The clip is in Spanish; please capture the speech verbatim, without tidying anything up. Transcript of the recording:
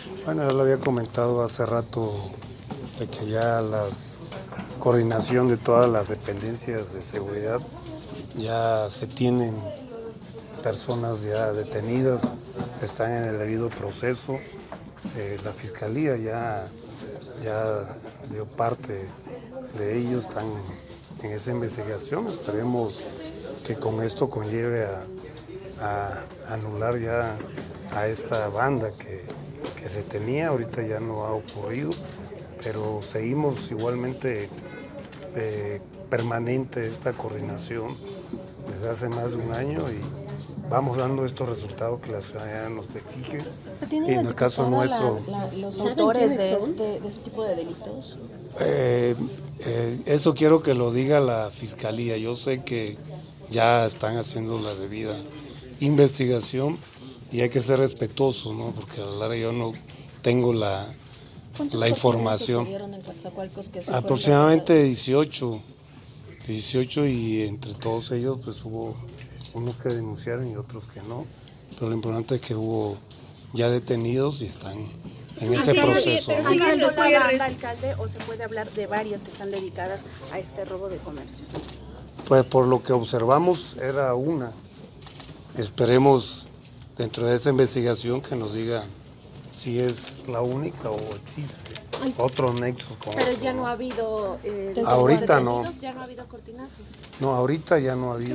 Bueno, yo lo había comentado hace rato de que ya la coordinación de todas las dependencias de seguridad ya se tienen personas ya detenidas, están en el debido proceso. Eh, la fiscalía ya, ya dio parte de ellos, están en esa investigación. Esperemos que con esto conlleve a, a anular ya a esta banda que, que se tenía, ahorita ya no ha ocurrido, pero seguimos igualmente eh, permanente esta coordinación desde hace más de un año y vamos dando estos resultados que la ciudadanía nos exige. ¿Se tiene Y en el caso nuestro, la, la, los autores de este, de este tipo de delitos? Eh, eh, eso quiero que lo diga la fiscalía. Yo sé que ya están haciendo la debida investigación y hay que ser respetuosos, ¿no? Porque a la larga yo no tengo la, la información. En Coatzacoalcos, que Aproximadamente dieciocho, dieciocho y entre todos ellos pues hubo unos que denunciaron y otros que no. Pero lo importante es que hubo ya detenidos y están en ese Así proceso. Es, ¿no? ¿Sigue en otra banda, alcalde, o se puede hablar de varias que están dedicadas a este robo de comercios? Pues por lo que observamos era una. Esperemos dentro de esa investigación que nos diga si es la única o existe otros nexos con Pero otro, ya no ¿no? ha habido... Eh, Ahorita no. Ya no ha habido cortinazos. No, ahorita ya no ha habido.